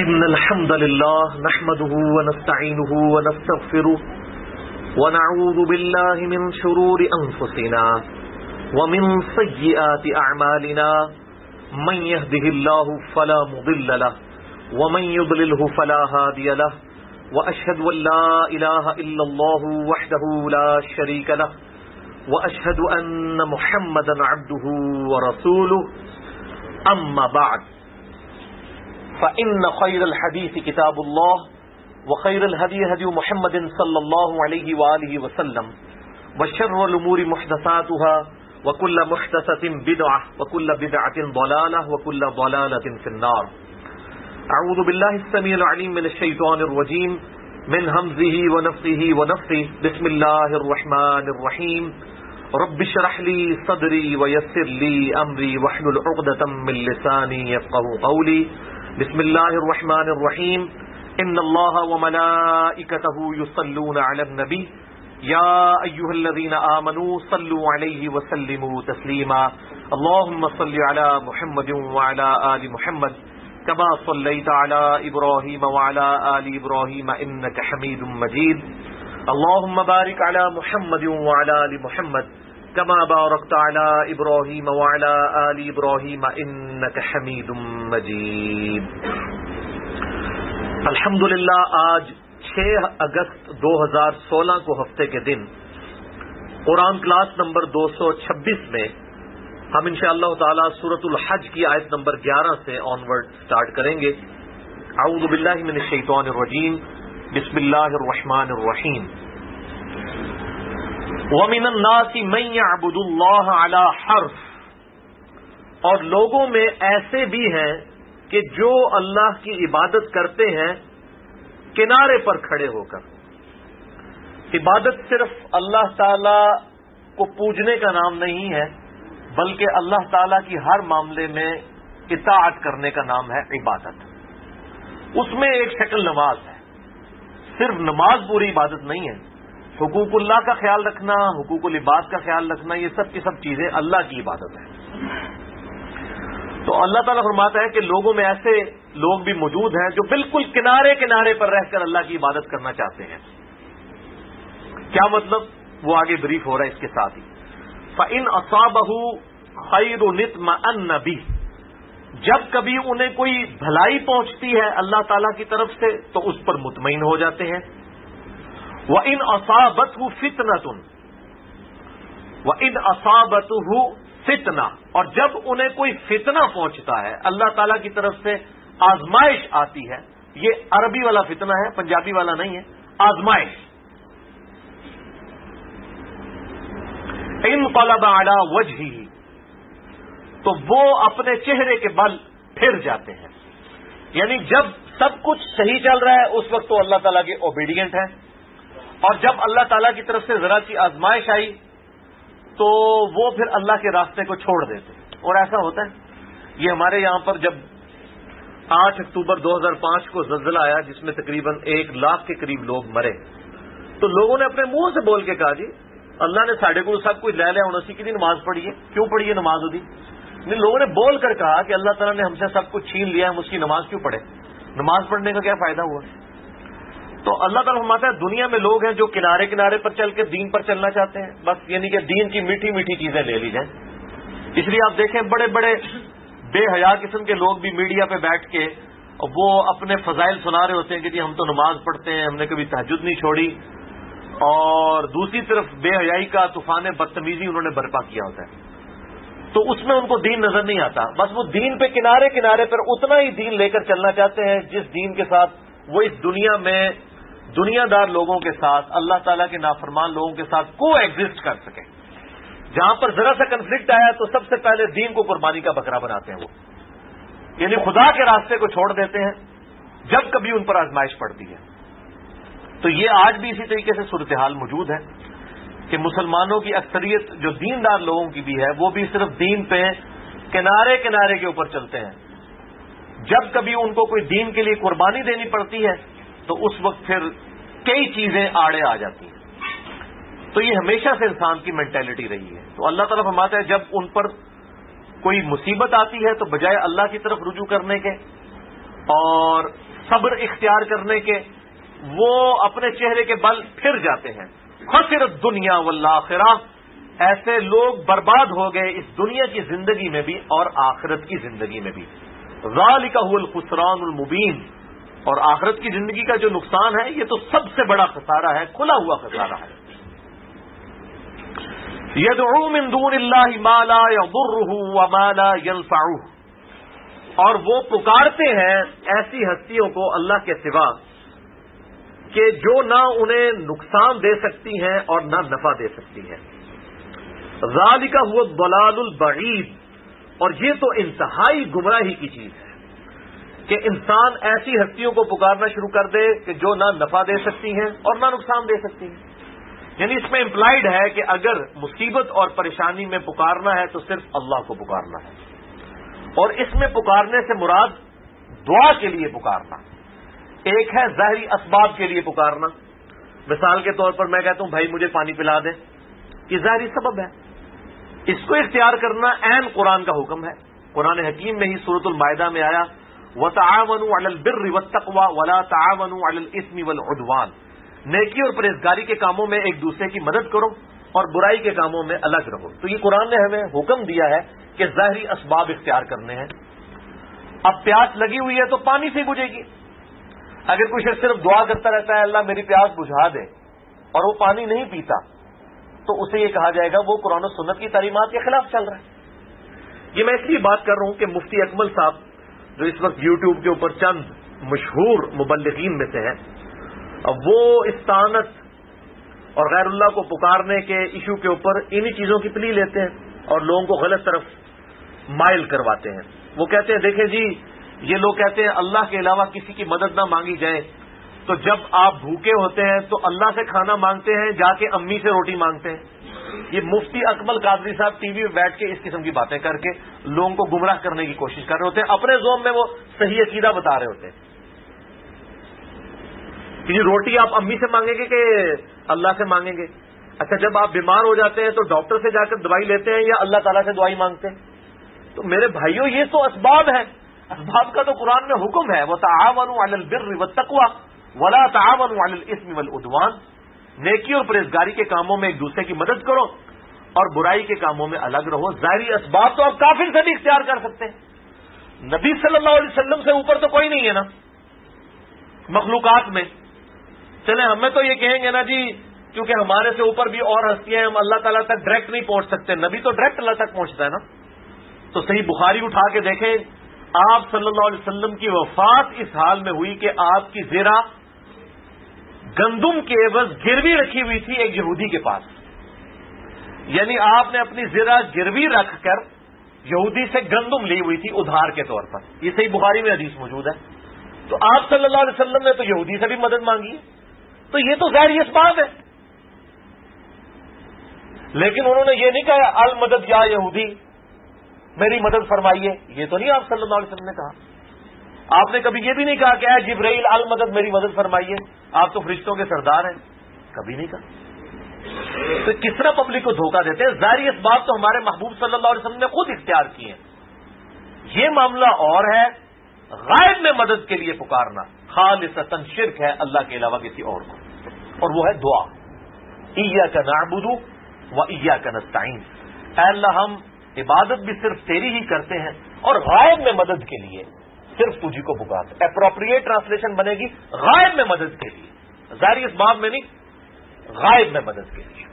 إن الحمد لله نحمده ونستعينه ونستغفره ونعوذ بالله من شرور أنفسنا ومن سيئات أعمالنا من يهده الله فلا مضل له ومن يضلله فلا هادي له وأشهد أن لا إله إلا الله وحده لا شريك له وأشهد أن محمدا عبده ورسوله أما بعد فإن خير الحديث كتاب الله وخير الهدي هدي محمد صلى الله عليه وآله وسلم وشر الأمور محدثاتها وكل محدثة بدعة وكل بدعة ضلالة وكل ضلالة في النار. أعوذ بالله السميع العليم من الشيطان الرجيم من همزه ونفثه ونفثه. بسم الله الرحمن الرحيم. رب اشرح لي صدري ويسر لي أمري واحلل عقدة من لساني يفقهوا قولي. بسم الله الرحمن الرحيم. ان الله وملائكته يصلون على النبي يا ايها الذين آمنوا صلوا عليه وسلموا تسليما. اللهم صل على محمد وعلى آل محمد كما صليت على إبراهيم وعلى آل إبراهيم إنك حميد مجيد. اللهم بارك على محمد وعلى آل محمد كما باركت على إبراهيم وعلى آل إبراهيم إنك حميد مجيد. الحمدللہ آج 6 اگست 2016 کو ہفتے کے دن قرآن کلاس نمبر 226 میں ہم انشاءاللہ تعالی سورۃ الحج کی آیت نمبر 11 سے آنورڈ سٹارٹ کریں گے. اعوذ باللہ من الشیطان الرجیم. بسم اللہ الرحمن الرحیم. وَمِنَ النَّاسِ مَن يَعْبُدُ اللَّهَ عَلَى حَرْفٍ، اور لوگوں میں ایسے بھی ہیں کہ جو اللہ کی عبادت کرتے ہیں کنارے پر کھڑے ہو کر. عبادت صرف اللہ تعالی کو پوجنے کا نام نہیں ہے، بلکہ اللہ تعالی کی ہر معاملے میں اطاعت کرنے کا نام ہے عبادت. اس میں ایک شکل نماز ہے. صرف نماز پوری عبادت نہیں ہے. حقوق اللہ کا خیال رکھنا، حقوق العباد کا خیال رکھنا، یہ سب کی سب چیزیں اللہ کی عبادت ہے. تو اللہ تعالیٰ فرماتا ہے کہ لوگوں میں ایسے لوگ بھی موجود ہیں جو بالکل کنارے کنارے پر رہ کر اللہ کی عبادت کرنا چاہتے ہیں. کیا مطلب؟ وہ آگے بریف ہو رہا ہے اس کے ساتھ ہی. فَإِنْ أَصَابَهُ خَيْرٌ اطْمَأَنَّ بِهِ، جب کبھی انہیں کوئی بھلائی پہنچتی ہے اللہ تعالیٰ کی طرف سے تو اس پر مطمئن ہو جاتے ہیں. وَإِنْ أَصَابَتْهُ فِتْنَةٌ، وَإِنْ أَصَابَتْهُ فتنہ، اور جب انہیں کوئی فتنہ پہنچتا ہے، اللہ تعالیٰ کی طرف سے آزمائش آتی ہے. یہ عربی والا فتنہ ہے، پنجابی والا نہیں ہے. آزمائش. انقلب علی وجہہ، تو وہ اپنے چہرے کے بل پھر جاتے ہیں. یعنی جب سب کچھ صحیح چل رہا ہے اس وقت تو اللہ تعالیٰ کے اوبیڈینٹ ہیں، اور جب اللہ تعالیٰ کی طرف سے ذرا سی آزمائش آئی تو وہ پھر اللہ کے راستے کو چھوڑ دیتے. اور ایسا ہوتا ہے. یہ ہمارے یہاں پر جب 8 اکتوبر 2005 کو زلزلہ آیا جس میں تقریباً 1 لاکھ کے قریب لوگ مرے، تو لوگوں نے اپنے منہ سے بول کے کہا جی اللہ نے ساڑھے کو سب کچھ لے لیا، انہوں نے کتنی نماز پڑھی ہے، کیوں پڑھی ہے نماز ہوتی. لوگوں نے بول کر کہا کہ اللہ تعالیٰ نے ہم سے سب کچھ چھین لیا، ہم اس کی نماز کیوں پڑھے، نماز پڑھنے کا کیا فائدہ ہوا. تو اللہ تعالیٰ فرماتا ہے دنیا میں لوگ ہیں جو کنارے کنارے پر چل کے دین پر چلنا چاہتے ہیں، بس یعنی کہ دین کی میٹھی میٹھی چیزیں لے لی جائیں. اس لیے آپ دیکھیں بڑے بڑے بے حیا قسم کے لوگ بھی میڈیا پہ بیٹھ کے وہ اپنے فضائل سنا رہے ہوتے ہیں کہ جی ہم تو نماز پڑھتے ہیں، ہم نے کبھی تہجد نہیں چھوڑی، اور دوسری طرف بے حیائی کا طوفان بدتمیزی انہوں نے برپا کیا ہوتا ہے. تو اس میں ان کو دین نظر نہیں آتا. بس وہ دین پہ کنارے کنارے پر اتنا ہی دین لے کر چلنا چاہتے ہیں جس دین کے ساتھ وہ اس دنیا میں دنیا دار لوگوں کے ساتھ، اللہ تعالیٰ کے نافرمان لوگوں کے ساتھ کو ایگزسٹ کر سکیں. جہاں پر ذرا سا کنفلکٹ آیا تو سب سے پہلے دین کو قربانی کا بکرا بناتے ہیں. وہ یعنی خدا کے راستے کو چھوڑ دیتے ہیں جب کبھی ان پر آزمائش پڑتی ہے. تو یہ آج بھی اسی طریقے سے صورتحال موجود ہے کہ مسلمانوں کی اکثریت جو دیندار لوگوں کی بھی ہے وہ بھی صرف دین پہ کنارے کنارے کے اوپر چلتے ہیں. جب کبھی ان کو کوئی دین کے لیے قربانی دینی پڑتی ہے تو اس وقت پھر کئی چیزیں آڑے آ جاتی ہیں. تو یہ ہمیشہ سے انسان کی مینٹلٹی رہی ہے. تو اللہ تعالیٰ فرماتا ہے جب ان پر کوئی مصیبت آتی ہے تو بجائے اللہ کی طرف رجوع کرنے کے اور صبر اختیار کرنے کے، وہ اپنے چہرے کے بل پھر جاتے ہیں. خسرت دنیا والآخرہ، ایسے لوگ برباد ہو گئے اس دنیا کی زندگی میں بھی اور آخرت کی زندگی میں بھی. ذالک هو الخسران المبین، اور آخرت کی زندگی کا جو نقصان ہے یہ تو سب سے بڑا خسارہ ہے، کھلا ہوا خسارہ ہے. یدعو من دون اللہ ما لا یضرہ وما لا ینفعہ، اور وہ پکارتے ہیں ایسی ہستیوں کو اللہ کے سوا کہ جو نہ انہیں نقصان دے سکتی ہیں اور نہ نفع دے سکتی ہیں. ذالک هو الضلال البعید، اور یہ تو انتہائی گمراہی کی چیز ہے کہ انسان ایسی ہستیوں کو پکارنا شروع کر دے کہ جو نہ نفع دے سکتی ہیں اور نہ نقصان دے سکتی ہیں. یعنی اس میں امپلائڈ ہے کہ اگر مصیبت اور پریشانی میں پکارنا ہے تو صرف اللہ کو پکارنا ہے، اور اس میں پکارنے سے مراد دعا کے لیے پکارنا. ایک ہے ظاہری اسباب کے لیے پکارنا، مثال کے طور پر میں کہتا ہوں بھائی مجھے پانی پلا دیں، یہ ظاہری سبب ہے. اس کو اختیار کرنا عین قرآن کا حکم ہے. قرآن حکیم میں ہی سورۃ المائدہ میں آیا وَتَعَاوَنُوا عَلَى الْبِرِّ وَالتَّقْوَى وَلَا تَعَاوَنُوا عَلَى الْإِثْمِ وَالْعُدْوَانِ، نیکی اور پرہیزگاری کے کاموں میں ایک دوسرے کی مدد کرو اور برائی کے کاموں میں الگ رہو. تو یہ قرآن نے ہمیں حکم دیا ہے کہ ظاہری اسباب اختیار کرنے ہیں. اب پیاس لگی ہوئی ہے تو پانی سے بجھے گی. اگر کوئی شخص صرف دعا کرتا رہتا ہے اللہ میری پیاس بجھا دے اور وہ پانی نہیں پیتا تو اسے یہ کہا جائے گا وہ قرآن و سنت کی تعلیمات کے خلاف چل رہا ہے. یہ میں اس لیے بات کر رہا ہوں کہ مفتی اکمل صاحب جو اس وقت یوٹیوب کے اوپر چند مشہور مبلغین میں سے ہیں، وہ استعانت اور غیر اللہ کو پکارنے کے ایشو کے اوپر انہی چیزوں کی پلی لیتے ہیں اور لوگوں کو غلط طرف مائل کرواتے ہیں. وہ کہتے ہیں دیکھیں جی یہ لوگ کہتے ہیں اللہ کے علاوہ کسی کی مدد نہ مانگی جائے، تو جب آپ بھوکے ہوتے ہیں تو اللہ سے کھانا مانگتے ہیں جا کے امی سے روٹی مانگتے ہیں. یہ مفتی اکمل قادری صاحب ٹی وی میں بیٹھ کے اس قسم کی باتیں کر کے لوگوں کو گمراہ کرنے کی کوشش کر رہے ہوتے ہیں. اپنے زوم میں وہ صحیح عقیدہ بتا رہے ہوتے ہیں کہ یہ روٹی آپ امی سے مانگیں گے کہ اللہ سے مانگیں گے. اچھا جب آپ بیمار ہو جاتے ہیں تو ڈاکٹر سے جا کر دوائی لیتے ہیں یا اللہ تعالیٰ سے دعائی مانگتے ہیں؟ تو میرے بھائیوں یہ تو اسباب ہیں. اسباب کا تو قرآن میں حکم ہے وَتَعَاوَنُوا عَلَى الْبِرِّ وَالتَّقْوَى وَلَا تَعَاوَنُوا عَلَى الْإِثْمِ وَالْعُدْوَانِ، نیکی اور پرہیزگاری کے کاموں میں ایک دوسرے کی مدد کرو اور برائی کے کاموں میں الگ رہو. ظاہری اسباب تو آپ کافر سے بھی اختیار کر سکتے ہیں. نبی صلی اللہ علیہ وسلم سے اوپر تو کوئی نہیں ہے نا مخلوقات میں. چلیں ہمیں تو یہ کہیں گے نا جی کیونکہ ہمارے سے اوپر بھی اور ہستیاں ہیں، ہم اللہ تعالیٰ تک ڈائریکٹ نہیں پہنچ سکتے. نبی تو ڈائریکٹ اللہ تک پہنچتا ہے نا. تو صحیح بخاری اٹھا کے دیکھیں آپ صلی اللہ علیہ وسلم کی وفات اس حال میں ہوئی کہ آپ کی زرہ گندم کے عوض گروی رکھی ہوئی تھی ایک یہودی کے پاس. یعنی آپ نے اپنی زرہ گروی رکھ کر یہودی سے گندم لی ہوئی تھی ادھار کے طور پر. یہ صحیح بخاری میں حدیث موجود ہے. تو آپ صلی اللہ علیہ وسلم نے تو یہودی سے بھی مدد مانگی، تو یہ تو ظاہری اسباب ہے. لیکن انہوں نے یہ نہیں کہا المدد یا یہودی میری مدد فرمائیے، یہ تو نہیں آپ صلی اللہ علیہ وسلم نے کہا. آپ نے کبھی یہ بھی نہیں کہا کہ اے جبرائیل المدد میری مدد فرمائیے، آپ تو فرشتوں کے سردار ہیں، کبھی نہیں کہا. تو کس طرح پبلک کو دھوکہ دیتے ہیں؟ ظاہری اسباب تو ہمارے محبوب صلی اللہ علیہ وسلم نے خود اختیار کیے ہیں. یہ معاملہ اور ہے غائب میں مدد کے لیے پکارنا خالصتاً شرک ہے اللہ کے علاوہ کسی اور کو، اور وہ ہے دعا. ایاک نعبد و ایاک نستعین، اے اللہ ہم عبادت بھی صرف تیری ہی کرتے ہیں اور غائب میں مدد کے لیے صرف تجھی کو پکارتے. اپروپریٹ ٹرانسلیشن بنے گی غائب میں مدد کے لیے، ظاہری اسباب میں نہیں، غائب میں مدد کے لیے.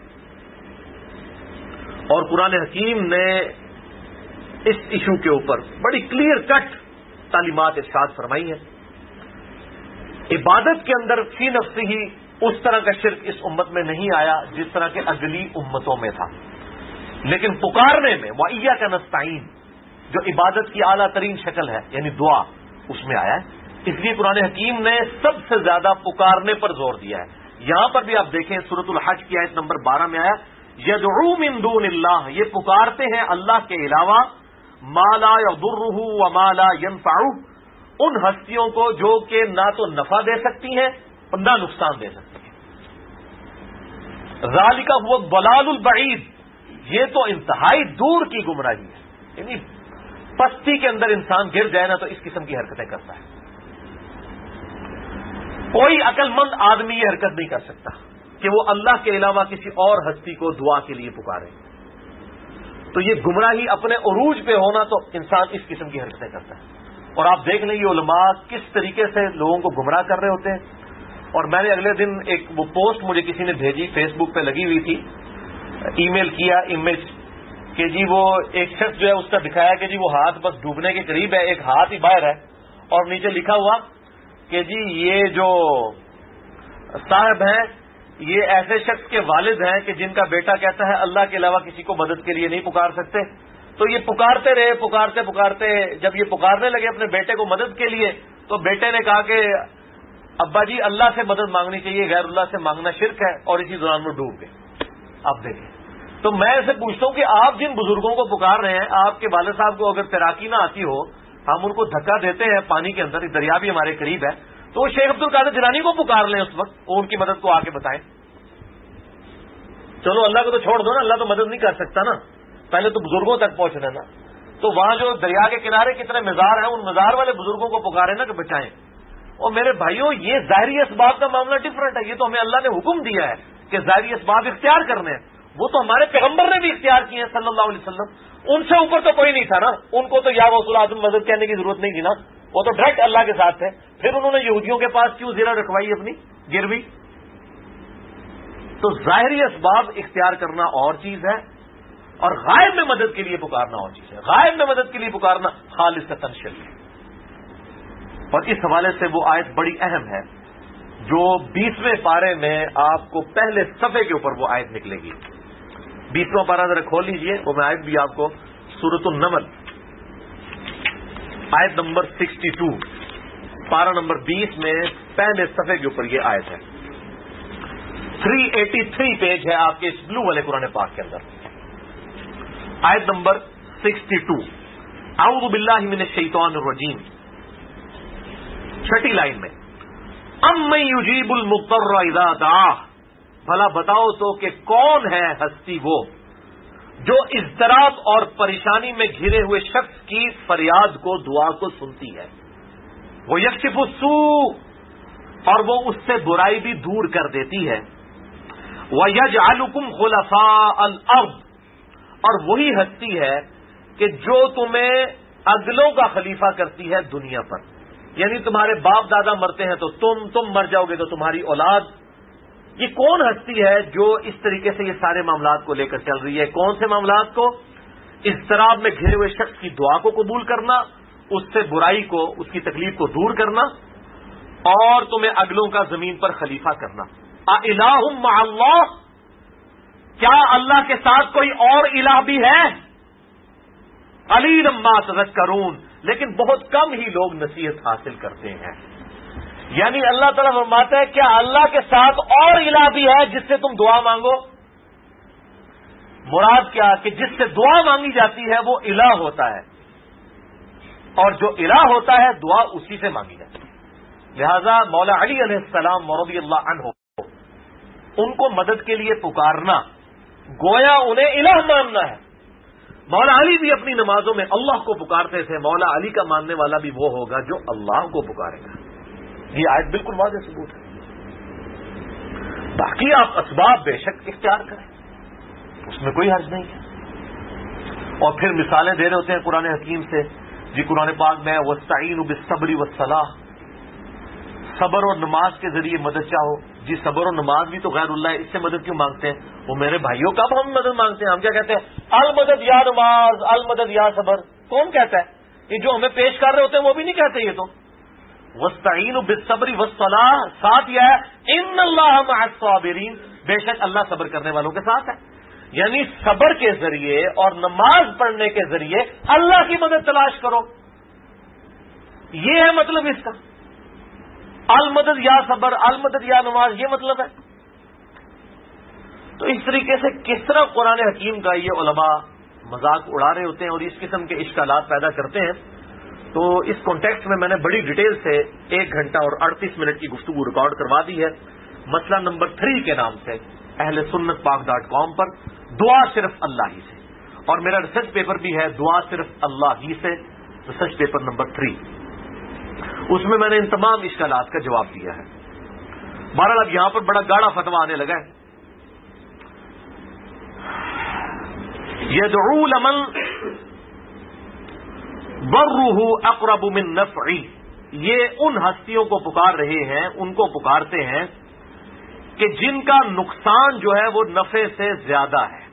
اور قرآن حکیم نے اس ایشو کے اوپر بڑی کلیئر کٹ تعلیمات ارشاد فرمائی ہیں. عبادت کے اندر فی نفسی ہی اس طرح کا شرک اس امت میں نہیں آیا جس طرح کے اگلی امتوں میں تھا، لیکن پکارنے میں وَإِيَّاكَ نَسْتَعِينُ جو عبادت کی اعلیٰ ترین شکل ہے یعنی دعا، اس میں آیا ہے. اس لیے قرآن حکیم نے سب سے زیادہ پکارنے پر زور دیا ہے. یہاں پر بھی آپ دیکھیں سورۃ الحج کی آیت نمبر 12 میں آیا یدعو من دون اللہ، یہ پکارتے ہیں اللہ کے علاوہ ما لا یضرہ وما لا ینفعہ، ان ہستیوں کو جو کہ نہ تو نفع دے سکتی ہیں اور نہ نقصان دے سکتی ہیں. ذالک هو الضلال البعید، یہ تو انتہائی دور کی گمراہی ہے. یعنی پستی کے اندر انسان گر جائے نا تو اس قسم کی حرکتیں کرتا ہے. کوئی عقل مند آدمی یہ حرکت نہیں کر سکتا کہ وہ اللہ کے علاوہ کسی اور ہستی کو دعا کے لیے پکارے. تو یہ گمراہی اپنے عروج پہ ہونا تو انسان اس قسم کی حرکتیں کرتا ہے. اور آپ دیکھ لیں یہ علماء کس طریقے سے لوگوں کو گمراہ کر رہے ہوتے ہیں. اور میں نے اگلے دن ایک وہ پوسٹ مجھے کسی نے بھیجی فیس بک پہ لگی ہوئی تھی, ای میل کیا امیج کہ جی وہ ایک شخص جو ہے اس کا دکھایا کہ جی وہ ہاتھ بس ڈوبنے کے قریب ہے, ایک ہاتھ ہی باہر ہے, اور نیچے لکھا ہوا کہ جی یہ جو صاحب ہیں یہ ایسے شخص کے والد ہیں کہ جن کا بیٹا کہتا ہے اللہ کے علاوہ کسی کو مدد کے لیے نہیں پکار سکتے. تو یہ پکارتے رہے, پکارتے پکارتے جب یہ پکارنے لگے اپنے بیٹے کو مدد کے لیے تو بیٹے نے کہا کہ ابا جی اللہ سے مدد مانگنی چاہیے, غیر اللہ سے مانگنا شرک ہے, اور اسی دوران وہ ڈوب گئے. اب دیکھیں, تو میں اسے پوچھتا ہوں کہ آپ جن بزرگوں کو پکار رہے ہیں, آپ کے والد صاحب کو اگر تیراکی نہ آتی ہو, ہم ان کو دھکا دیتے ہیں پانی کے اندر, دریا بھی ہمارے قریب ہے, تو وہ شیخ عبد القادر جیلانی کو پکار لیں اس وقت, وہ ان کی مدد کو آ کے بتائیں. چلو اللہ کو تو چھوڑ دو نا, اللہ تو مدد نہیں کر سکتا نا, پہلے تو بزرگوں تک پہنچ لینا. تو وہاں جو دریا کے کنارے کتنے مزار ہیں, ان مزار والے بزرگوں کو پکارے نا کہ بچائیں. اور میرے بھائیوں یہ ظاہری اسباب کا معاملہ ڈفرنٹ ہے. یہ تو ہمیں اللہ نے حکم دیا ہے کہ ظاہری اسباب اختیار کرنے ہیں, وہ تو ہمارے پیغمبر نے بھی اختیار کیے ہیں صلی اللہ علیہ وسلم. ان سے اوپر تو کوئی نہیں تھا نا, ان کو تو یا غوث الاعظم مدد کہنے کی ضرورت نہیں تھی نا, وہ تو ڈائریکٹ اللہ کے ساتھ تھے. پھر انہوں نے یہودیوں کے پاس کیوں زیرہ رکھوائی اپنی گروی. تو ظاہری اسباب اختیار کرنا اور چیز ہے, اور غائب میں مدد کے لیے پکارنا اور چیز ہے. غائب میں مدد کے لیے پکارنا خالصتاً شرک ہے. اور اس حوالے سے وہ آیت بڑی اہم ہے جو 20ویں پارے میں آپ کو پہلے صفحے کے اوپر وہ آیت نکلے گی. 20واں پارہ ذرا کھول لیجئے, وہ میں آیت بھی آپ کو سورۃ النمل آیت نمبر 62 پارہ نمبر 20 میں پہلے صفحے کے اوپر یہ آیت ہے. 383 پیج ہے آپ کے اس بلو والے قرآن پاک کے اندر. آیت نمبر 62 اعوذ باللہ من الشیطان الرجیم, چھٹی لائن میں امن یجیب المضطر اذا دعاہ, بھلا بتاؤ تو کہ کون ہے ہستی وہ جو اضطراب اور پریشانی میں گھرے ہوئے شخص کی فریاد کو, دعا کو سنتی ہے. وہ یکشف السوء, اور وہ اس سے برائی بھی دور کر دیتی ہے. وَيَجْعَلُكُمْ خُلَفَاءَ الْأَرْضِ, اور وہی ہستی ہے کہ جو تمہیں اگلوں کا خلیفہ کرتی ہے دنیا پر. یعنی تمہارے باپ دادا مرتے ہیں تو تم مر جاؤ گے تو تمہاری اولاد. یہ کون ہستی ہے جو اس طریقے سے یہ سارے معاملات کو لے کر چل رہی ہے؟ کون سے معاملات کو؟ اضطراب میں گھرے ہوئے شخص کی دعا کو قبول کرنا, اس سے برائی کو, اس کی تکلیف کو دور کرنا, اور تمہیں اگلوں کا زمین پر خلیفہ کرنا. اِلَٰهٌ مَّعَ اللَّهِ, کیا اللہ کے ساتھ کوئی اور الہ بھی ہے؟ قَلِيلًا مَّا تَذَكَّرُونَ, لیکن بہت کم ہی لوگ نصیحت حاصل کرتے ہیں. یعنی اللہ تعالیٰ فرماتا ہے کیا اللہ کے ساتھ اور الہ بھی ہے جس سے تم دعا مانگو؟ مراد کیا کہ جس سے دعا مانگی جاتی ہے وہ الہ ہوتا ہے, اور جو الہ ہوتا ہے دعا اسی سے مانگی جاتی ہے. لہذا مولا علی علیہ السلام رضی اللہ عنہ ان کو مدد کے لیے پکارنا گویا انہیں الہ ماننا ہے. مولا علی بھی اپنی نمازوں میں اللہ کو پکارتے تھے. مولا علی کا ماننے والا بھی وہ ہوگا جو اللہ کو پکارے گا. یہ آیت بالکل واضح ثبوت ہے. باقی آپ اسباب بے شک اختیار کریں, اس میں کوئی حرج نہیں ہے. اور پھر مثالیں دے رہے ہوتے ہیں قرآن حکیم سے. جی قرآن پاک میں وَاسْتَعِینُوا بِالصَّبْرِ وَالصَّلَاةِ, صبر اور نماز کے ذریعے مدد چاہو. جی صبر اور نماز بھی تو غیر اللہ ہے, اس سے مدد کیوں مانگتے ہیں؟ وہ میرے بھائیوں کب ہم مدد مانگتے ہیں؟ ہم کیا کہتے ہیں؟ المدد یا نماز, المدد یا صبر. کون کہتا ہے؟ یہ جو ہمیں پیش کر رہے ہوتے ہیں وہ بھی نہیں کہتے. یہ تو وَاسْتَعِینُوا بِالصَّبْرِ وَالصَّلَاةِ, ساتھ یہ ہے اِنَّ اللَّهَ مَعَ الصَّابِرِينَ, بے شک اللہ صبر کرنے والوں کے ساتھ ہے. یعنی صبر کے ذریعے اور نماز پڑھنے کے ذریعے اللہ کی مدد تلاش کرو. یہ ہے مطلب اس کا. المدد یا صبر, المدد یا نماز, یہ مطلب ہے. تو اس طریقے سے کس طرح قرآن حکیم کا یہ علماء مذاق اڑا رہے ہوتے ہیں اور اس قسم کے اشکالات پیدا کرتے ہیں. تو اس کانٹیکسٹ میں نے بڑی ڈیٹیل سے 1 گھنٹہ اور 38 منٹ کی گفتگو ریکارڈ کروا دی ہے. مسئلہ نمبر 3 کے نام سے اہل سنت پاک.com پر دعا صرف اللہ ہی سے, اور میرا ریسرچ پیپر بھی ہے دعا صرف اللہ ہی سے, ریسرچ پیپر نمبر 3. اس میں نے ان تمام اشکالات کا جواب دیا ہے. بہرحال اب یہاں پر بڑا گاڑا فتویٰ آنے لگا ہے. یدعو لمن برہ اقرب من نفعی، یہ ان ہستیوں کو پکار رہے ہیں، ان کو پکارتے ہیں کہ جن کا نقصان جو ہے وہ نفع سے زیادہ ہے.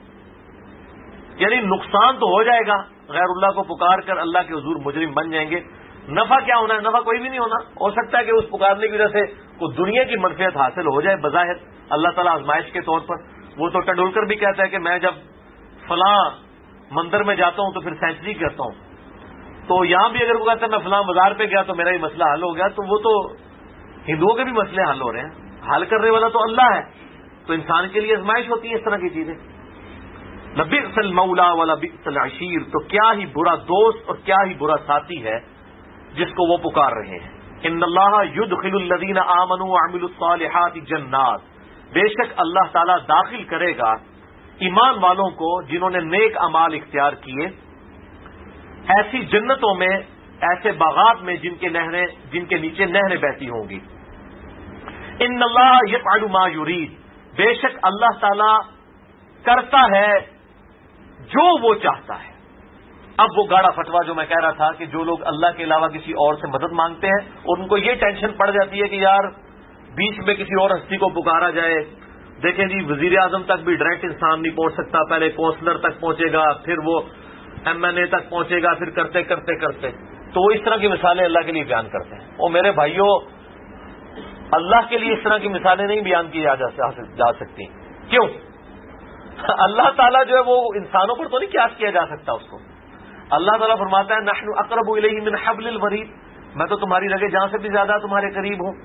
یعنی نقصان تو ہو جائے گا، غیر اللہ کو پکار کر اللہ کے حضور مجرم بن جائیں گے. نفع کیا ہونا ہے؟ نفع کوئی بھی نہیں ہونا. ہو سکتا ہے کہ اس پکارنے کی وجہ سے کوئی دنیا کی منفعت حاصل ہو جائے بظاہر، اللہ تعالیٰ آزمائش کے طور پر. وہ تو ٹنڈولکر بھی کہتا ہے کہ میں جب فلاں مندر میں جاتا ہوں تو پھر سینچری کرتا ہوں. تو یہاں بھی اگر وہ کہتا ہے میں فلاں بازار پہ گیا تو میرا یہ مسئلہ حل ہو گیا، تو وہ تو ہندوؤں کے بھی مسئلے حل ہو رہے ہیں. حل کرنے والا تو اللہ ہے. تو انسان کے لیے آزمائش ہوتی ہے اس طرح کی چیزیں. لبئس المولا ولبئس العشیر، تو کیا ہی برا دوست اور کیا ہی برا ساتھی ہے جس کو وہ پکار رہے ہیں. ان اللہ یدخل الذین آمنوا وعملوا الصالحات جنات، بے شک اللہ تعالیٰ داخل کرے گا ایمان والوں کو جنہوں نے نیک اعمال اختیار کیے، ایسی جنتوں میں، ایسے باغات میں جن کے نیچے نہریں بہتی ہوں گی. ان اللہ یفعل ما یرید، بے شک اللہ تعالیٰ کرتا ہے جو وہ چاہتا ہے. اب وہ گاڑا فتویٰ جو میں کہہ رہا تھا کہ جو لوگ اللہ کے علاوہ کسی اور سے مدد مانگتے ہیں ان کو یہ ٹینشن پڑ جاتی ہے کہ یار بیچ میں کسی اور ہستی کو پکارا جائے. دیکھیں جی وزیر اعظم تک بھی ڈائریکٹ انسان نہیں پہنچ سکتا، پہلے کونسلر تک پہنچے گا، پھر وہ ایم این اے تک پہنچے گا، پھر کرتے کرتے کرتے. تو وہ اس طرح کی مثالیں اللہ کے لیے بیان کرتے ہیں. وہ میرے بھائیوں، اللہ کے لیے اس طرح کی مثالیں نہیں بیان کی جا سکتی. کیوں؟ اللہ تعالیٰ جو ہے وہ انسانوں پر تو نہیں قیاس کیا جا سکتا اس کو. اللہ تعالیٰ فرماتا ہے نحن اقرب الیہ من حبل الورید، میں تو تمہاری رگے جان سے بھی زیادہ تمہارے قریب ہوں.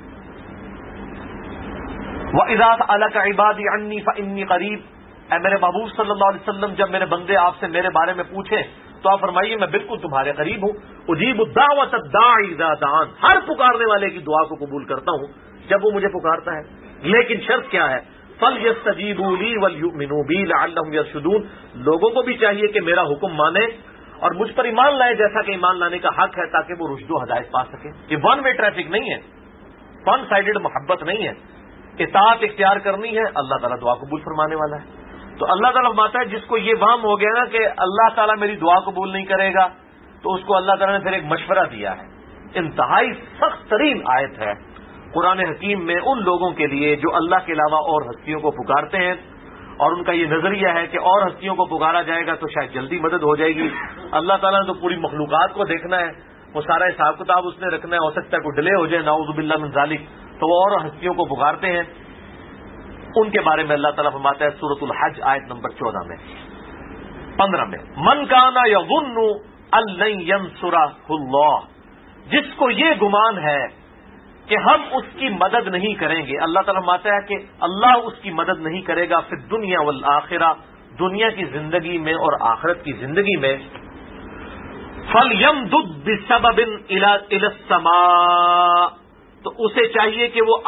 وَإِذَا سَأَلَكَ عِبَادِي عَنِّي فَإِنِّي قَرِيبٌ، اے میرے محبوب صلی اللہ علیہ وسلم جب میرے بندے آپ سے میرے بارے میں پوچھیں تو آپ فرمائیے میں بالکل تمہارے قریب ہوں. اجیب الدعوۃ الداعی اذا دعان، ہر پکارنے والے کی دعا کو قبول کرتا ہوں جب وہ مجھے پکارتا ہے. لیکن شرط کیا ہے؟ فَلْيَسْتَجِيبُوا لِي وَلْيُؤْمِنُوا بِي لَعَلَّهُمْ يَرْشُدُونَ، لوگوں کو بھی چاہیے کہ میرا حکم مانے اور مجھ پر ایمان لائے جیسا کہ ایمان لانے کا حق ہے، تاکہ وہ رشد و ہدایت پا سکے. یہ ون وے ٹریفک نہیں ہے، ون سائیڈڈ محبت نہیں ہے. اطاعت اختیار کرنی ہے، اللہ تعالیٰ دعا قبول فرمانے والا ہے. تو اللہ تعالیٰ فرماتا ہے جس کو یہ وہم ہو گیا نا کہ اللہ تعالیٰ میری دعا قبول نہیں کرے گا، تو اس کو اللہ تعالیٰ نے پھر ایک مشورہ دیا ہے. انتہائی سخت ترین آیت ہے قرآن حکیم میں ان لوگوں کے لیے جو اللہ کے علاوہ اور ہستیوں کو پکارتے ہیں اور ان کا یہ نظریہ ہے کہ اور ہستیوں کو پکارا جائے گا تو شاید جلدی مدد ہو جائے گی. اللہ تعالیٰ نے تو پوری مخلوقات کو دیکھنا ہے، وہ سارا حساب کتاب اس نے رکھنا ہے. ہو سکتا ہے کوئی ڈیلے ہو جائے، نعوذ باللہ من ذالک، تو وہ اور ہستیوں کو پکارتے ہیں. ان کے بارے میں اللہ تعالیٰ فرماتا ہے سورۃ الحج آیت نمبر 15 میں من کان یظن ان لن ینصرہ اللہ، جس کو یہ گمان ہے کہ ہم اس کی مدد نہیں کریں گے. اللہ تعالیٰ فرماتا ہے کہ اللہ اس کی مدد نہیں کرے گا فی الدنیا والآخرہ، دنیا کی زندگی میں اور آخرت کی زندگی میں. فَلْيَمْدُدْ بِسَبَبٍ إِلَى السَّمَاءِ، تو اسے چاہیے کہ وہ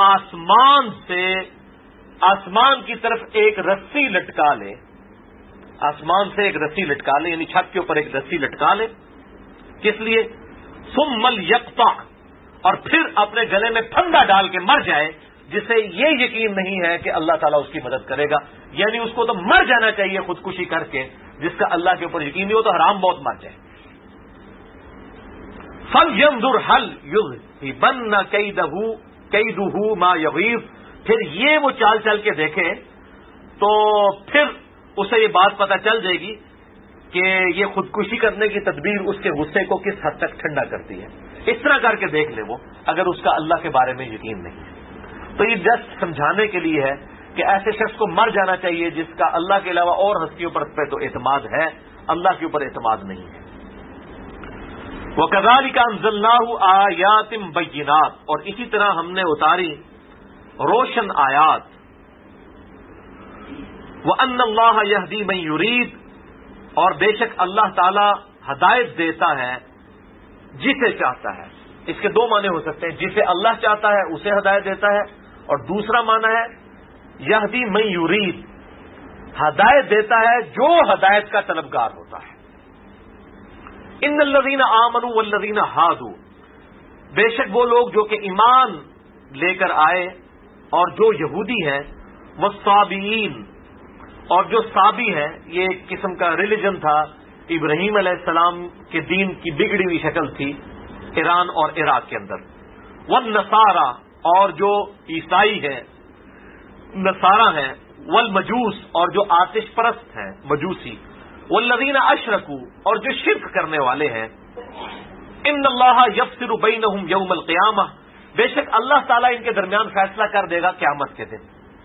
آسمان کی طرف ایک رسی لٹکا لے. آسمان سے ایک رسی لٹکا لے، یعنی چھت کے اوپر ایک رسی لٹکا لے. کس لیے؟ ثُمَّ لْيَقْطَعْ، اور پھر اپنے گلے میں پھندا ڈال کے مر جائے، جسے یہ یقین نہیں ہے کہ اللہ تعالیٰ اس کی مدد کرے گا. یعنی اس کو تو مر جانا چاہیے خودکشی کر کے، جس کا اللہ کے اوپر یقین نہیں ہو تو حرام بہت مر جائے. فَلْيَنظُرْ هَلْ يُذْهِبَنَّ كَيْدُهُ مَا يَغِيظُ، پھر یہ وہ چال چل کے دیکھے تو پھر اسے یہ بات پتہ چل جائے گی کہ یہ خودکشی کرنے کی تدبیر اس کے غصے کو کس حد تک ٹھنڈا کرتی ہے. اس طرح کر کے دیکھ لے وہ، اگر اس کا اللہ کے بارے میں یقین نہیں ہے. تو یہ جسٹ سمجھانے کے لیے ہے کہ ایسے شخص کو مر جانا چاہیے جس کا اللہ کے علاوہ اور ہستیوں پر تو اعتماد ہے، اللہ کے اوپر اعتماد نہیں ہے. وَكَذَلِكَ أَنزَلْنَاهُ آيَاتٍ بَيِّنَاتٍ، اور اسی طرح ہم نے اتاری روشن آیات. وَأَنَّ اللَّهَ يَهْدِي مَن يُرِيدُ، اور بے شک اللہ تعالی ہدایت دیتا ہے جسے چاہتا ہے. اس کے دو معنی ہو سکتے ہیں، جسے اللہ چاہتا ہے اسے ہدایت دیتا ہے، اور دوسرا معنی ہے یہدی من یرید، ہدایت دیتا ہے جو ہدایت کا طلبگار ہوتا ہے. ان الذین آمنوا والذین ہادوا، بے شک وہ لوگ جو کہ ایمان لے کر آئے اور جو یہودی ہیں وہ صابئین، اور جو صابی ہے یہ ایک قسم کا ریلیجن تھا، ابراہیم علیہ السلام کے دین کی بگڑی ہوئی شکل تھی ایران اور عراق کے اندر، والنصارى، اور جو عیسائی ہیں نصارہ ہیں، والمجوس، اور جو آتش پرست ہیں مجوسی، والذین اشرکوا، اور جو شرک کرنے والے ہیں، ان اللہ یفصل بینہم یوم القیامہ، بے شک اللہ تعالیٰ ان کے درمیان فیصلہ کر دے گا قیامت کے دن،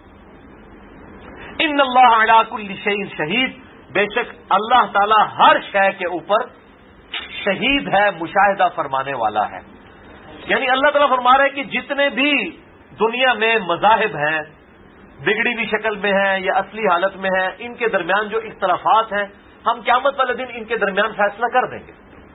ان اللہ علی کل شیء شہید، بے شک اللہ تعالیٰ ہر شے کے اوپر شہید ہے، مشاہدہ فرمانے والا ہے۔ یعنی اللہ تعالیٰ فرما رہا ہے کہ جتنے بھی دنیا میں مذاہب ہیں، بگڑی ہوئی شکل میں ہیں یا اصلی حالت میں ہیں، ان کے درمیان جو اختلافات ہیں ہم قیامت والے دن ان کے درمیان فیصلہ کر دیں گے۔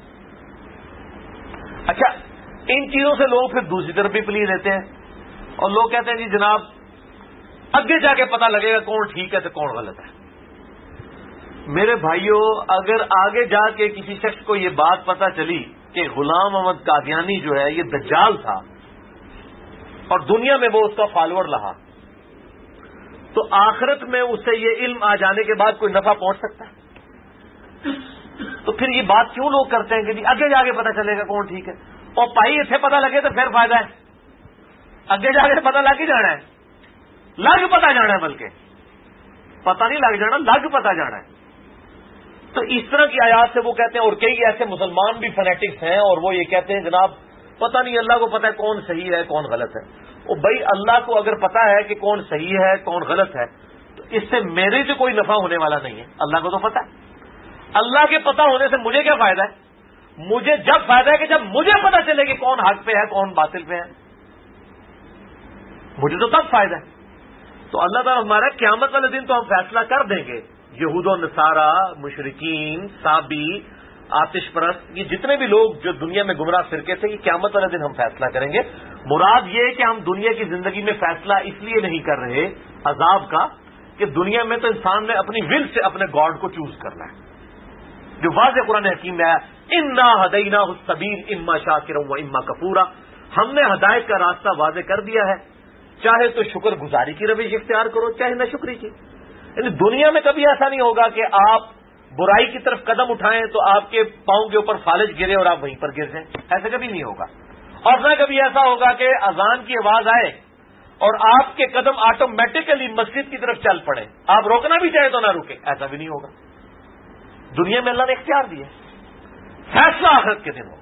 اچھا، ان چیزوں سے لوگ پھر دوسری طرف بھی پلی لیتے ہیں اور لوگ کہتے ہیں جی جناب آگے جا کے پتہ لگے گا کون ٹھیک ہے تو کون غلط ہے۔ میرے بھائیوں، اگر آگے جا کے کسی شخص کو یہ بات پتہ چلی کہ غلام احمد قادیانی جو ہے یہ دجال تھا اور دنیا میں وہ اس کا فالوور رہا، تو آخرت میں اسے یہ علم آ جانے کے بعد کوئی نفع پہنچ سکتا ہے؟ تو پھر یہ بات کیوں لوگ کرتے ہیں کہ جی آگے جا کے پتہ چلے گا کون ٹھیک ہے، اور پائی اتنے پتہ لگے تو پھر فائدہ ہے، آگے جا کے پتہ لگ ہی جانا ہے، لگ پتہ جانا ہے، بلکہ پتہ نہیں لگ جانا، لگ پتہ جانا ہے۔ تو اس طرح کی آیات سے وہ کہتے ہیں، اور کئی ایسے مسلمان بھی فنیٹکس ہیں اور وہ یہ کہتے ہیں جناب پتہ نہیں، اللہ کو پتہ ہے کون صحیح ہے کون غلط ہے۔ وہ بھائی اللہ کو اگر پتہ ہے کہ کون صحیح ہے کون غلط ہے تو اس سے میرے سے کوئی نفع ہونے والا نہیں ہے، اللہ کو تو پتہ ہے۔ اللہ کے پتہ ہونے سے مجھے کیا فائدہ ہے؟ مجھے جب فائدہ ہے کہ جب مجھے پتہ چلے کہ کون حق پہ ہے کون باطل پہ ہے، مجھے تو تب فائدہ ہے۔ تو اللہ تعالیٰ ہمارا قیامت والے دن تو ہم فیصلہ کر دیں گے، یہود و نصارہ، مشرکین، صابی، آتش پرست، یہ جتنے بھی لوگ جو دنیا میں گمراہ فرقے تھے، یہ قیامت والے دن ہم فیصلہ کریں گے۔ مراد یہ ہے کہ ہم دنیا کی زندگی میں فیصلہ اس لیے نہیں کر رہے عذاب کا کہ دنیا میں تو انسان نے اپنی ول سے اپنے گاڈ کو چوز کرنا ہے، جو واضح قرآن حکیم میں آیا، انا ہدیناہ السبیل اما شاکرا و اما کفورا، ہم نے ہدایت کا راستہ واضح کر دیا ہے، چاہے تو شکر گزاری کی روش اختیار کرو چاہے نہ شکری کی۔ یعنی دنیا میں کبھی ایسا نہیں ہوگا کہ آپ برائی کی طرف قدم اٹھائیں تو آپ کے پاؤں کے اوپر فالج گرے اور آپ وہیں پر گر جائیں، ایسا کبھی نہیں ہوگا۔ اور نہ کبھی ایسا ہوگا کہ اذان کی آواز آئے اور آپ کے قدم آٹومیٹکلی مسجد کی طرف چل پڑے، آپ روکنا بھی چاہیں تو نہ رکے، ایسا بھی نہیں ہوگا۔ دنیا میں اللہ نے اختیار دیا، فیصلہ آخرت کے دن ہوگا۔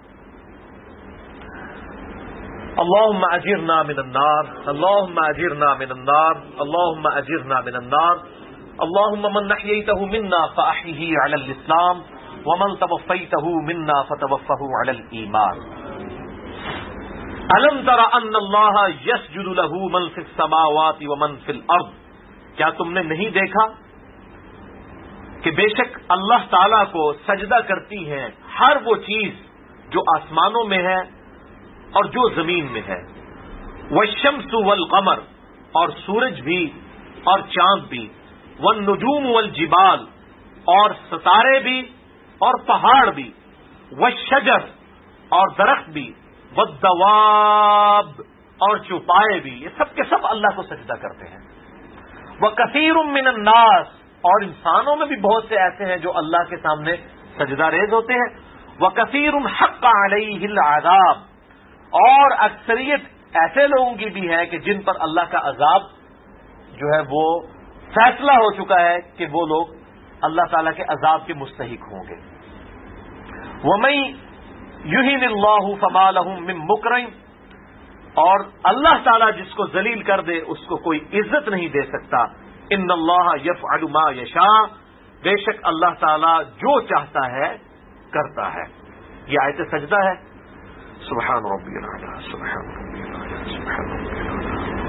اللهم اجرنا من النار، اللهم اجرنا من النار، اللهم اجرنا من النار، اللهم من احييته منا فاحيه على الاسلام ومن توفيته منا فتوفه على الايمان۔ الم تر ان الله يسجد له من في السماوات ومن في الارض، کیا تم نے نہیں دیکھا کہ بے شک اللہ تعالیٰ کو سجدہ کرتی ہیں ہر وہ چیز جو آسمانوں میں ہے اور جو زمین میں ہے، والشمس والقمر، اور سورج بھی اور چاند بھی، والنجوم والجبال، اور ستارے بھی اور پہاڑ بھی، والشجر، اور درخت بھی، والدواب، اور چوپائے بھی، یہ سب کے سب اللہ کو سجدہ کرتے ہیں۔ وکثیر من الناس، اور انسانوں میں بھی بہت سے ایسے ہیں جو اللہ کے سامنے سجدہ ریز ہوتے ہیں۔ وکثیر حق علیہ العذاب، اور اکثریت ایسے لوگوں کی بھی ہے کہ جن پر اللہ کا عذاب جو ہے وہ فیصلہ ہو چکا ہے کہ وہ لوگ اللہ تعالیٰ کے عذاب کے مستحق ہوں گے۔ وَمَن يُهِنِ اللَّهُ فَمَا لَهُ مِن مُّكْرِمٍ، اور اللہ تعالیٰ جس کو ذلیل کر دے اس کو کوئی عزت نہیں دے سکتا۔ ان اللہ یفعل ما یشاء، بے شک اللہ تعالیٰ جو چاہتا ہے کرتا ہے۔ یہ آیت سجدہ ہے۔ سبحان ربی العلی، سبحان ربی العلی، سبحان ربی العلی۔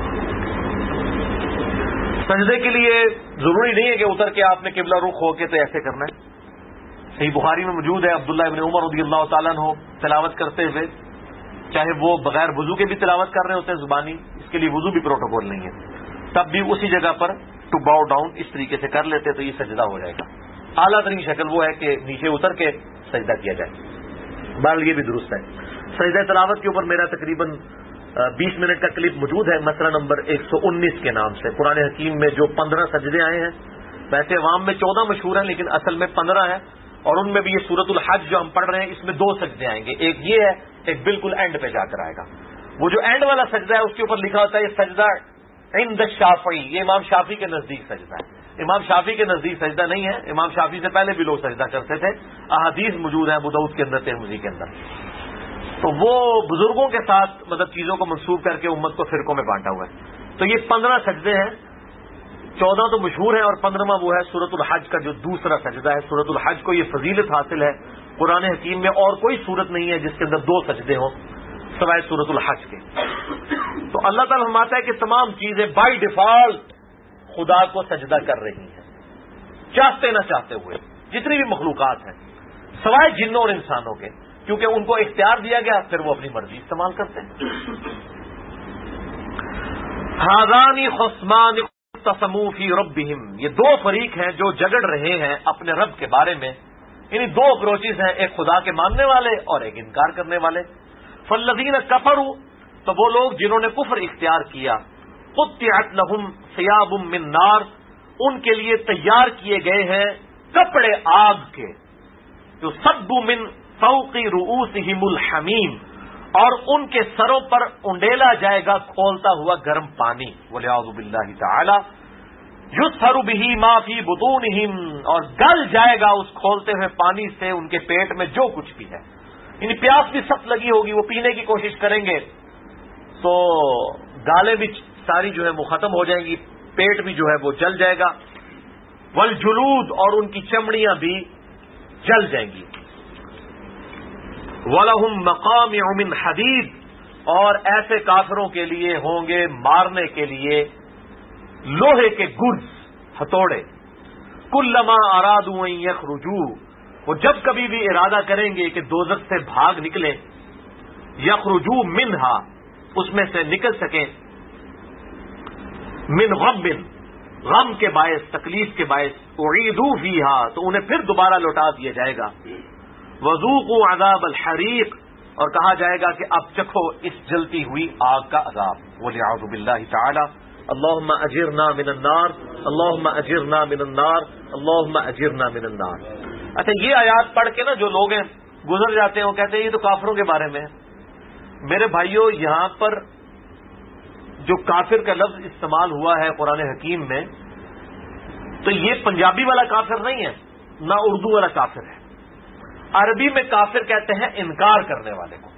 سجدے کے لیے ضروری نہیں ہے کہ اتر کے آپ نے قبلہ رخ ہو کے تو ایسے کرنا ہے۔ صحیح بخاری میں موجود ہے، عبداللہ ابن عمر رضی اللہ تعالیٰ عنہ تلاوت کرتے ہوئے، چاہے وہ بغیر وضو کے بھی تلاوت کر رہے ہوتے ہیں زبانی، اس کے لیے وضو بھی پروٹوکول نہیں ہے، تب بھی اسی جگہ پر ٹو باؤ ڈاؤن اس طریقے سے کر لیتے تو یہ سجدہ ہو جائے گا۔ اعلیٰ ترین شکل وہ ہے کہ نیچے اتر کے سجدہ کیا جائے، بہرحال یہ بھی درست ہے۔ سجدہ تلاوت کے اوپر میرا تقریباً 20 منٹ کا کلپ موجود ہے مسئلہ نمبر 119 کے نام سے. قرآن حکیم میں جو 15 سجدے آئے ہیں، ویسے عوام میں 14 مشہور ہیں لیکن اصل میں 15 ہیں، اور ان میں بھی یہ سورۃ الحج جو ہم پڑھ رہے ہیں اس میں 2 سجدے آئیں گے. ایک یہ ہے، ایک بالکل اینڈ پہ جا کر آئے گا. وہ جو اینڈ والا سجدہ ہے اس کے اوپر لکھا ہوتا ہے یہ سجدہ عند الشافعی، یہ امام شافعی کے نزدیک سجدہ ہے. امام شافعی کے نزدیک سجدہ نہیں ہے، امام شافعی سے پہلے بھی لوگ سجدہ کرتے تھے. احادیث موجود ہیں ابو داؤد کے اندر، ترمذی کے اندر. تو وہ بزرگوں کے ساتھ مطلب چیزوں کو منسوب کر کے امت کو فرقوں میں بانٹا ہوا ہے. تو یہ 15 سجدے ہیں، 14 تو مشہور ہیں اور 15واں وہ ہے سورۃ الحج کا جو دوسرا سجدہ ہے. سورۃ الحج کو یہ فضیلت حاصل ہے، قرآن حکیم میں اور کوئی سورت نہیں ہے جس کے اندر 2 سجدے ہوں سوائے سورۃ الحج کے. تو اللہ تعالیٰ فرماتا ہے کہ تمام چیزیں بائی ڈیفالٹ خدا کو سجدہ کر رہی ہیں، چاہتے نہ چاہتے ہوئے. جتنی بھی مخلوقات ہیں سوائے جنوں اور انسانوں کے، کیونکہ ان کو اختیار دیا گیا، پھر وہ اپنی مرضی استعمال کرتے ہیں. ہذان خصمان اختصموا فی ربہم، یہ 2 فریق ہیں جو جگڑ رہے ہیں اپنے رب کے بارے میں. یعنی 2 اپروچز ہیں، ایک خدا کے ماننے والے اور ایک انکار کرنے والے. فالذین کفروا، تو وہ لوگ جنہوں نے کفر اختیار کیا، قطعت لہم ثیاب من نار، ان کے لیے تیار کیے گئے ہیں کپڑے آگ کے. جو صب من فوق رؤوسہم الحمیم، اور ان کے سروں پر انڈیلا جائے گا کھولتا ہوا گرم پانی. والعیاذ باللہ تعالی. یسہر بہ ما فی بطونہم، اور گل جائے گا اس کھولتے ہوئے پانی سے ان کے پیٹ میں جو کچھ بھی ہے. یعنی پیاس بھی سخت لگی ہوگی، وہ پینے کی کوشش کریں گے تو گالیں بھی ساری جو ہے وہ ختم ہو جائیں گی، پیٹ بھی جو ہے وہ جل جائے گا. والجلود، اور ان کی چمڑیاں بھی جل جائیں گی. وَلَهُمْ مَقَامِعُ مِنْ حَدِيدٍ، اور ایسے کافروں کے لیے ہوں گے مارنے کے لیے لوہے کے گرز، ہتھوڑے. كُلَّمَا أَرَادُوا أَن يَخْرُجُوا، وہ جب کبھی بھی ارادہ کریں گے کہ دوزخ سے بھاگ نکلیں، يَخْرُجُوا مِنْهَا، اس میں سے نکل سکیں، من غم، غم کے باعث، تکلیف کے باعث، اعیدوا فیہا، تو انہیں پھر دوبارہ لوٹا دیا جائے گا. وذوقوا عذاب الحریق، اور کہا جائے گا کہ اب چکھو اس جلتی ہوئی آگ کا عذاب. والعیاذ باللہ تعالی. اللہم اجرنا من النار، اللہم اجرنا من النار، اللہم اجرنا من النار. اچھا، یہ آیات پڑھ کے نا جو لوگ ہیں گزر جاتے ہیں، وہ کہتے ہیں یہ تو کافروں کے بارے میں ہے. میرے بھائیوں، یہاں پر جو کافر کا لفظ استعمال ہوا ہے قرآن حکیم میں، تو یہ پنجابی والا کافر نہیں ہے، نہ اردو والا کافر ہے. عربی میں کافر کہتے ہیں انکار کرنے والے کو.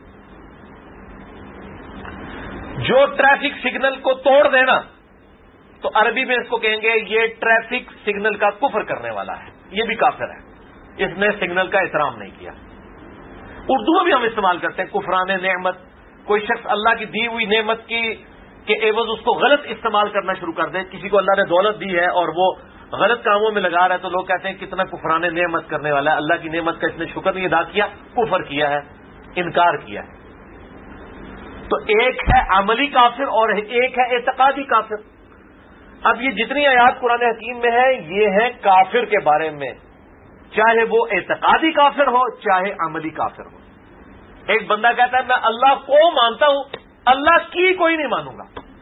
جو ٹریفک سگنل کو توڑ دینا، تو عربی میں اس کو کہیں گے یہ ٹریفک سگنل کا کفر کرنے والا ہے، یہ بھی کافر ہے، اس نے سگنل کا احترام نہیں کیا. اردو میں بھی ہم استعمال کرتے ہیں کفران نعمت. کوئی شخص اللہ کی دی ہوئی نعمت کی کہ عوض اس کو غلط استعمال کرنا شروع کر دے. کسی کو اللہ نے دولت دی ہے اور وہ غلط کاموں میں لگا رہا ہے، تو لوگ کہتے ہیں کتنا کفران نعمت کرنے والا ہے، اللہ کی نعمت کا اس نے شکر نہیں ادا کیا، کفر کیا ہے، انکار کیا ہے. تو ایک ہے عملی کافر اور ایک ہے اعتقادی کافر. اب یہ جتنی آیات قرآن حکیم میں ہے یہ ہے کافر کے بارے میں، چاہے وہ اعتقادی کافر ہو چاہے عملی کافر ہو. ایک بندہ کہتا ہے میں اللہ کو مانتا ہوں، اللہ کی کوئی نہیں مانوں گا،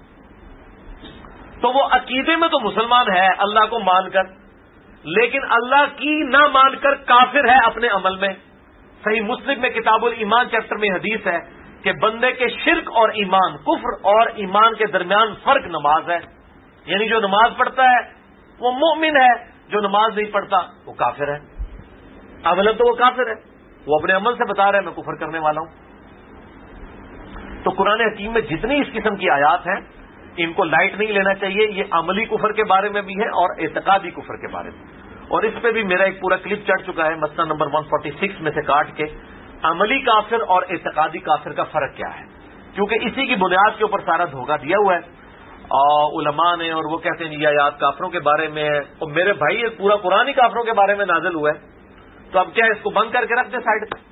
تو وہ عقیدے میں تو مسلمان ہے اللہ کو مان کر، لیکن اللہ کی نہ مان کر کافر ہے اپنے عمل میں. صحیح مسلم میں کتاب الایمان چیپٹر میں حدیث ہے کہ بندے کے شرک اور ایمان، کفر اور ایمان کے درمیان فرق نماز ہے. یعنی جو نماز پڑھتا ہے وہ مومن ہے، جو نماز نہیں پڑھتا وہ کافر ہے. عملاً تو وہ کافر ہے، وہ اپنے عمل سے بتا رہا ہے میں کفر کرنے والا ہوں. تو قرآن حکیم میں جتنی اس قسم کی آیات ہیں ان کو لائٹ نہیں لینا چاہیے. یہ عملی کفر کے بارے میں بھی ہے اور اعتقادی کفر کے بارے میں. اور اس پہ بھی میرا ایک پورا کلپ چڑھ چکا ہے مسئلہ نمبر 146 میں سے کاٹ کے، عملی کافر اور اعتقادی کافر کا فرق کیا ہے، کیونکہ اسی کی بنیاد کے اوپر سارا دھوکہ دیا ہوا ہے علماء نے. اور وہ کہتے ہیں یہ آیات کافروں کے بارے میں ہے، اور میرے بھائی یہ پورا قرآن ہی کافروں کے بارے میں نازل ہوا ہے. تو اب کیا اس کو بند کر کے رکھ دیں سائڈ پہ؟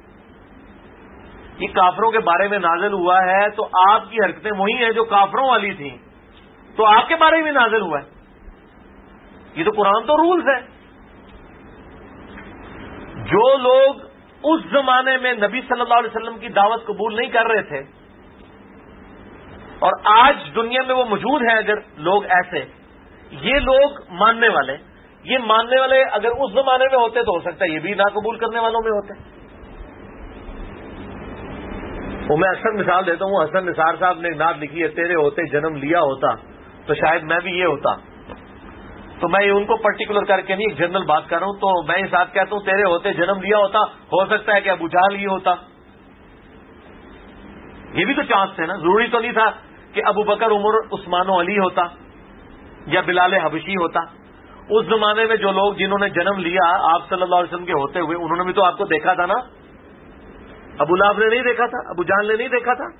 یہ کافروں کے بارے میں نازل ہوا ہے تو آپ کی حرکتیں وہی ہیں جو کافروں والی تھیں، تو آپ کے بارے میں نازل ہوا ہے. یہ تو قرآن تو رولز ہے. جو لوگ اس زمانے میں نبی صلی اللہ علیہ وسلم کی دعوت قبول نہیں کر رہے تھے اور آج دنیا میں وہ موجود ہیں اگر لوگ ایسے، یہ لوگ ماننے والے، یہ ماننے والے اگر اس زمانے میں ہوتے تو ہو سکتا ہے یہ بھی ناقبول کرنے والوں میں ہوتے۔ وہ میں اکثر مثال دیتا ہوں، حسن نثار صاحب نے ایک نعت لکھی ہے، تیرے ہوتے جنم لیا ہوتا تو شاید میں بھی یہ ہوتا۔ تو میں ان کو پرٹیکولر کر کے نہیں ایک جنرل بات کر رہا ہوں، تو میں یہ ساتھ کہتا ہوں تیرے ہوتے جنم لیا ہوتا، ہو سکتا ہے کہ ابو جہل یہ ہوتا۔ یہ بھی تو چانس تھے نا، ضروری تو نہیں تھا کہ ابو بکر عمر عثمان و علی ہوتا یا بلال حبشی ہوتا۔ اس زمانے میں جو لوگ جنہوں نے جنم لیا آپ صلی اللہ علیہ وسلم کے ہوتے ہوئے، انہوں نے بھی تو آپ کو دیکھا تھا نا، ابو لہب نے نہیں دیکھا تھا، ابو جہل نے نہیں دیکھا تھا،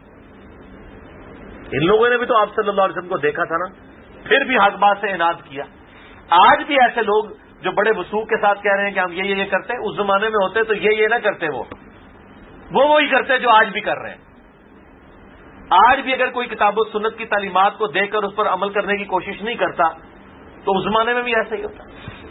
ان لوگوں نے بھی تو آپ صلی اللہ علیہ وسلم کو دیکھا تھا نا، پھر بھی حق بات سے اناد کیا۔ آج بھی ایسے لوگ جو بڑے وثوق کے ساتھ کہہ رہے ہیں کہ ہم یہ کرتے ہیں، اس زمانے میں ہوتے تو یہ نہ کرتے، وہ وہی کرتے جو آج بھی کر رہے ہیں۔ آج بھی اگر کوئی کتاب و سنت کی تعلیمات کو دیکھ کر اس پر عمل کرنے کی کوشش نہیں کرتا تو اس زمانے میں بھی ایسا ہی ہوتا۔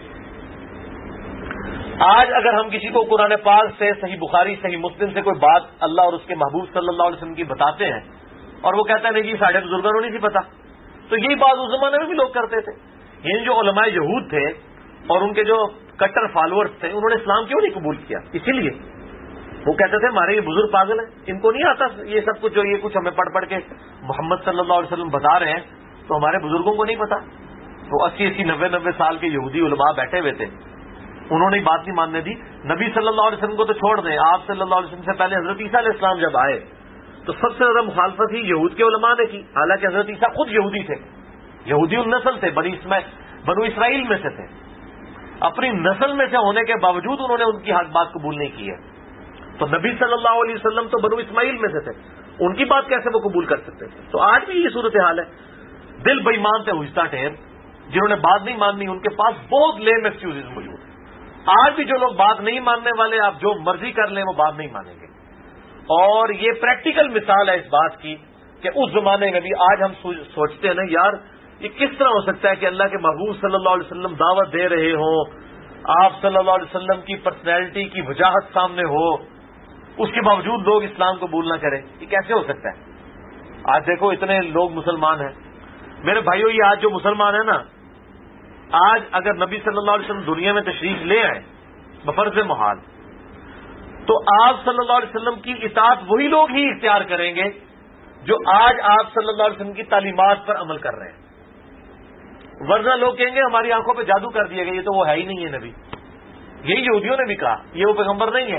آج اگر ہم کسی کو قرآن پاک سے، صحیح بخاری صحیح مسلم سے کوئی بات اللہ اور اس کے محبوب صلی اللہ علیہ وسلم کی بتاتے ہیں اور وہ کہتا ہے نہیں جی ساڑھے بزرگوں نہیں تھی پتا، تو یہی بات اس زمانے میں بھی لوگ کرتے تھے۔ یعنی جو علماء یہود تھے اور ان کے جو کٹر فالوورز تھے، انہوں نے اسلام کیوں نہیں قبول کیا؟ اسی لیے وہ کہتے تھے ہمارے یہ بزرگ پاگل ہیں، ان کو نہیں آتا یہ سب کچھ، جو یہ کچھ ہمیں پڑھ پڑھ کے محمد صلی اللہ علیہ وسلم بتا رہے ہیں تو ہمارے بزرگوں کو نہیں پتا۔ تو 80 90 سال کے یہودی علماء بیٹھے ہوئے تھے، انہوں نے بات نہیں ماننے دی۔ نبی صلی اللہ علیہ وسلم کو تو چھوڑ دیں، آپ صلی اللہ علیہ وسلم سے پہلے حضرت عیسیٰ علیہ السلام جب آئے تو سب سے زیادہ مخالفت ہی یہود کے علماء نے کی، حالانکہ حضرت عیسیٰ خود یہودی تھے، یہودی النسل تھے، بنو اسرائیل میں سے تھے، اپنی نسل میں سے ہونے کے باوجود انہوں نے ان کی حق بات قبول نہیں کی ہے۔ تو نبی صلی اللہ علیہ وسلم تو بنو اسماعیل میں سے تھے، ان کی بات کیسے وہ قبول کر سکتے تھے؟ تو آج بھی یہ صورتحال ہے۔ دل بے ایمان سے ہوجتا ٹھہر، جنہوں نے بات نہیں ماننی ان کے پاس بہت لیم ایکسکیوزز موجود ہیں۔ آج بھی جو لوگ بات نہیں ماننے والے، آپ جو مرضی کر لیں وہ بات نہیں مانیں گے۔ اور یہ پریکٹیکل مثال ہے اس بات کی کہ اس زمانے میں بھی آج ہم سوچتے ہیں نا یار یہ کس طرح ہو سکتا ہے کہ اللہ کے محبوب صلی اللہ علیہ وسلم دعوت دے رہے ہوں، آپ صلی اللہ علیہ وسلم کی پرسنالٹی کی وجاہت سامنے ہو، اس کے باوجود لوگ اسلام قبول نہ کریں، یہ کیسے ہو سکتا ہے؟ آج دیکھو اتنے لوگ مسلمان ہیں میرے بھائیو، یہ آج جو مسلمان ہیں نا، آج اگر نبی صلی اللہ علیہ وسلم دنیا میں تشریف لے آئے بفرض محال، تو آپ صلی اللہ علیہ وسلم کی اطاعت وہی لوگ ہی اختیار کریں گے جو آج آپ صلی اللہ علیہ وسلم کی تعلیمات پر عمل کر رہے ہیں، ورنہ لوگ کہیں گے ہماری آنکھوں پہ جادو کر دیا گیا، یہ تو وہ ہے ہی نہیں ہے نبی۔ یہی یہودیوں نے بھی کہا یہ وہ پیغمبر نہیں ہے،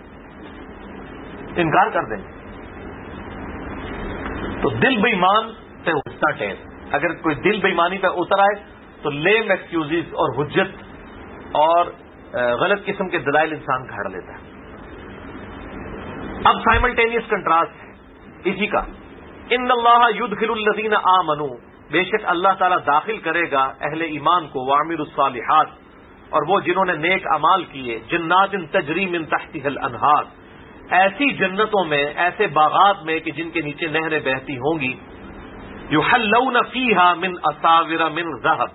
انکار کر دیں گے۔ تو دل بے ایمان سے اٹھتا ٹھہر، اگر کوئی دل بے ایمانی پہ اتر آئے تو لیم ایکسکیوزز اور حجت اور غلط قسم کے دلائل انسان گھاڑ لیتا ہے۔ اب سائملٹینیس کنٹراسٹ ہے اسی کا، ان اللہ یدخل الذین آمنوا، بے شک اللہ تعالیٰ داخل کرے گا اہل ایمان کو، وعملوا الصالحات، اور وہ جنہوں نے نیک اعمال کیے، جنات تجری من تحتها الانہار، ایسی جنتوں میں، ایسے باغات میں کہ جن کے نیچے نہریں بہتی ہوں گی، یحلون فیہا من اساور من ذہب،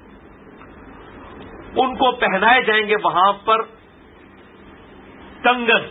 ان کو پہنائے جائیں گے وہاں پر کنگن،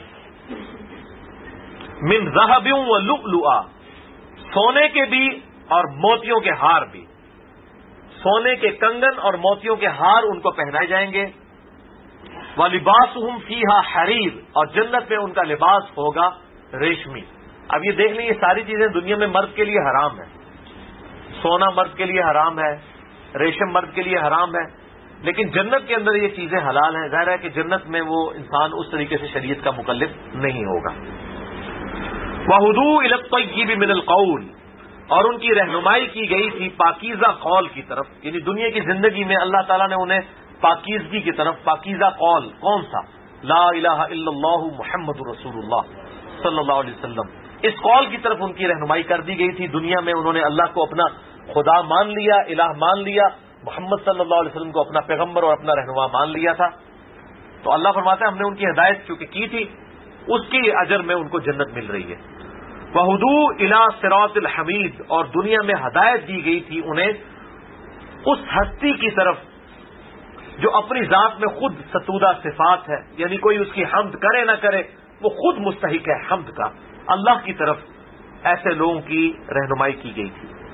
من ذہب و لؤلؤا، سونے کے بھی اور موتیوں کے ہار بھی، سونے کے کنگن اور موتیوں کے ہار ان کو پہنائے جائیں گے، وَلِبَاسُهُمْ فِيهَا حَرِيرٌ، اور جنت میں ان کا لباس ہوگا ریشمی۔ اب یہ دیکھ لیں یہ ساری چیزیں دنیا میں مرد کے لیے حرام ہے، سونا مرد کے لیے حرام ہے، ریشم مرد کے لیے حرام ہے، لیکن جنت کے اندر یہ چیزیں حلال ہیں۔ ظاہر ہے کہ جنت میں وہ انسان اس طریقے سے شریعت کا مکلف نہیں ہوگا۔ وَهُدُوا إِلَى الطَّيِّبِ مِنَ الْقَوْلِ، اور ان کی رہنمائی کی گئی تھی پاکیزہ قول کی طرف، یعنی دنیا کی زندگی میں اللہ تعالیٰ نے انہیں پاکیزگی کی طرف، پاکیزہ قول کون سا؟ لا الہ الا اللہ محمد رسول اللہ صلی اللہ علیہ وسلم، اس قول کی طرف ان کی رہنمائی کر دی گئی تھی۔ دنیا میں انہوں نے اللہ کو اپنا خدا مان لیا، الہ مان لیا، محمد صلی اللہ علیہ وسلم کو اپنا پیغمبر اور اپنا رہنما مان لیا تھا۔ تو اللہ فرماتا ہے ہم نے ان کی ہدایت چونکہ کی تھی، اس کی اجر میں ان کو جنت مل رہی ہے۔ وَهُدُوا إِلَى صِرَاطِ الْحَمِيدِ، اور دنیا میں ہدایت دی گئی تھی انہیں اس ہستی کی طرف جو اپنی ذات میں خود ستودہ صفات ہے، یعنی کوئی اس کی حمد کرے نہ کرے وہ خود مستحق ہے حمد کا، اللہ کی طرف ایسے لوگوں کی رہنمائی کی گئی تھی.